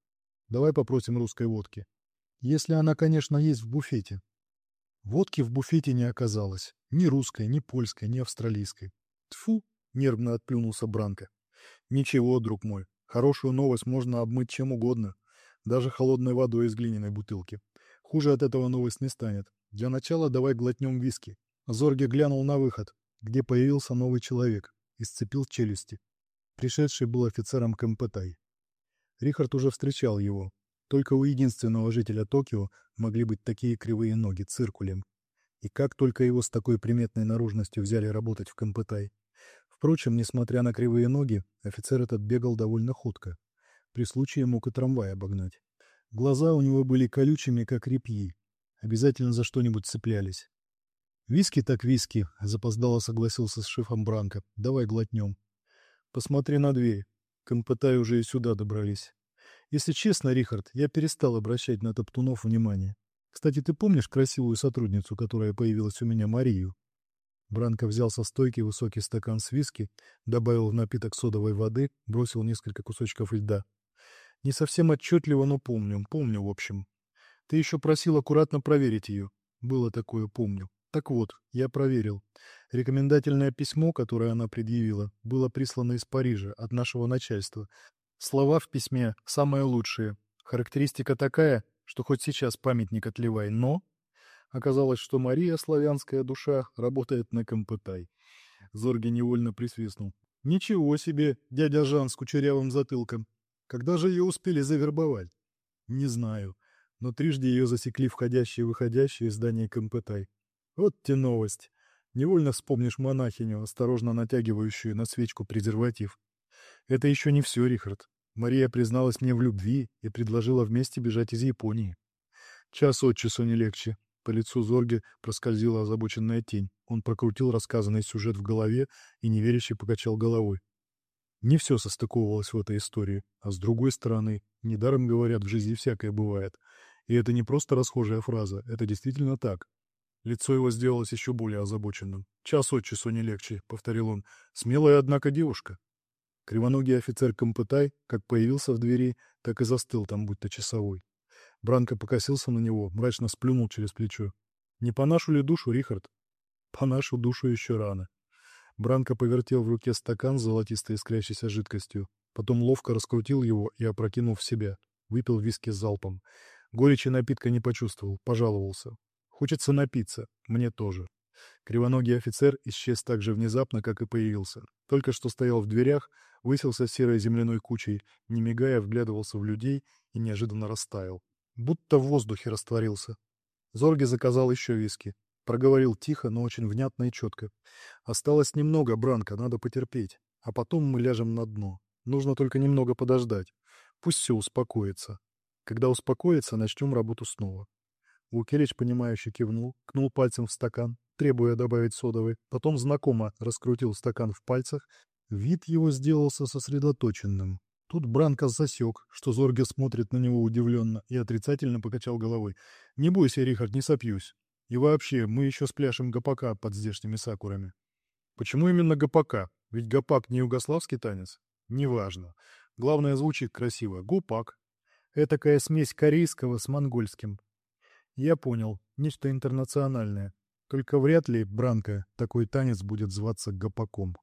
Давай попросим русской водки. Если она, конечно, есть в буфете. Водки в буфете не оказалось. Ни русской, ни польской, ни австралийской. Тьфу! Нервно отплюнулся Бранко. Ничего, друг мой. Хорошую новость можно обмыть чем угодно. Даже холодной водой из глиняной бутылки. Хуже от этого новость не станет. Для начала давай глотнем виски. Зорге глянул на выход, где появился новый человек, и сцепил челюсти. Пришедший был офицером Кэмпэтай. Рихард уже встречал его. Только у единственного жителя Токио могли быть такие кривые ноги циркулем. И как только его с такой приметной наружностью взяли работать в Кэмпэтай. Впрочем, несмотря на кривые ноги, офицер этот бегал довольно худко. При случае мог и трамвай обогнать. Глаза у него были колючими, как репьи. Обязательно за что-нибудь цеплялись. «Виски так виски», — запоздало согласился с шефом Бранко. «Давай глотнем». «Посмотри на дверь. Кэмпэтай уже и сюда добрались. Если честно, Рихард, я перестал обращать на топтунов внимание. Кстати, ты помнишь красивую сотрудницу, которая появилась у меня, Марию?» Бранко взял со стойки высокий стакан с виски, добавил в напиток содовой воды, бросил несколько кусочков льда. «Не совсем отчетливо, но помню, помню, в общем. Ты еще просил аккуратно проверить ее. Было такое, помню. Так вот, я проверил. Рекомендательное письмо, которое она предъявила, было прислано из Парижа, от нашего начальства. Слова в письме самые лучшие. Характеристика такая, что хоть сейчас памятник отливай, но... Оказалось, что Мария, славянская душа, работает на Кэмпэтай. Зорге невольно присвистнул. «Ничего себе, дядя Жан с кучерявым затылком. Когда же ее успели завербовать?» «Не знаю, но трижды ее засекли входящие и выходящие из здания Кэмпэтай. Вот те новость. Невольно вспомнишь монахиню, осторожно натягивающую на свечку презерватив. Это еще не все, Рихард. Мария призналась мне в любви и предложила вместе бежать из Японии. Час от часу не легче». По лицу Зорге проскользила озабоченная тень. Он прокрутил рассказанный сюжет в голове и неверяще покачал головой. Не все состыковывалось в этой истории, а с другой стороны, недаром говорят, в жизни всякое бывает. И это не просто расхожая фраза, это действительно так. Лицо его сделалось еще более озабоченным. «Час от часу не легче», — повторил он. «Смелая, однако, девушка». Кривоногий офицер Кэмпэтай как появился в двери, так и застыл там, будто часовой. Бранко покосился на него, мрачно сплюнул через плечо. «Не по нашу ли душу, Рихард?» «По нашу душу еще рано». Бранко повертел в руке стакан с золотистой искрящейся жидкостью, потом ловко раскрутил его и опрокинул в себя. Выпил виски залпом. Горечи напитка не почувствовал, пожаловался. «Хочется напиться. Мне тоже». Кривоногий офицер исчез так же внезапно, как и появился. Только что стоял в дверях, высился серой земляной кучей, не мигая, вглядывался в людей и неожиданно растаял. Будто в воздухе растворился. Зорге заказал еще виски. Проговорил тихо, но очень внятно и четко. «Осталось немного, Бранко, надо потерпеть. А потом мы ляжем на дно. Нужно только немного подождать. Пусть все успокоится. Когда успокоится, начнем работу снова». Вукелич, понимающе кивнул, кнул пальцем в стакан, требуя добавить содовой. Потом знакомо раскрутил стакан в пальцах. Вид его сделался сосредоточенным. Тут Бранко засек, что Зорге смотрит на него удивленно, и отрицательно покачал головой. «Не бойся, Рихард, не сопьюсь. И вообще, мы еще спляшем гопака под здешними сакурами». «Почему именно гопака? Ведь гопак не югославский танец?» «Неважно. Главное, звучит красиво. Гопак. Этакая смесь корейского с монгольским». «Я понял. Нечто интернациональное. Только вряд ли, Бранко, такой танец будет зваться гопаком».